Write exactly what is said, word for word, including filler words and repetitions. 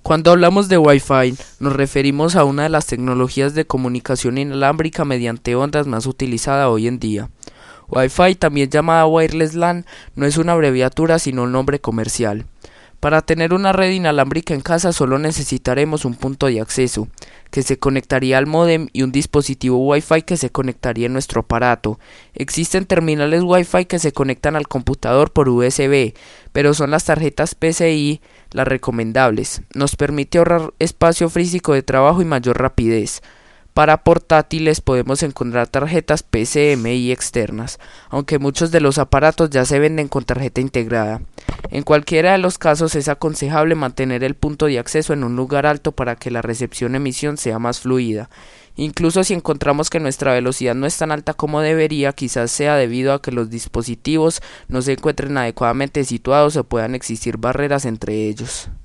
Cuando hablamos de Wi-Fi, nos referimos a una de las tecnologías de comunicación inalámbrica mediante ondas más utilizada hoy en día. Wi-Fi, también llamada Wireless LAN, no es una abreviatura sino un nombre comercial. Para tener una red inalámbrica en casa solo necesitaremos un punto de acceso, que se conectaría al módem, y un dispositivo Wi-Fi que se conectaría en nuestro aparato. Existen terminales Wi-Fi que se conectan al computador por U S B, pero son las tarjetas P C I las recomendables. Nos permite ahorrar espacio físico de trabajo y mayor rapidez. Para portátiles podemos encontrar tarjetas P C M I externas, aunque muchos de los aparatos ya se venden con tarjeta integrada. En cualquiera de los casos es aconsejable mantener el punto de acceso en un lugar alto para que la recepción-emisión sea más fluida. Incluso si encontramos que nuestra velocidad no es tan alta como debería, quizás sea debido a que los dispositivos no se encuentren adecuadamente situados o puedan existir barreras entre ellos.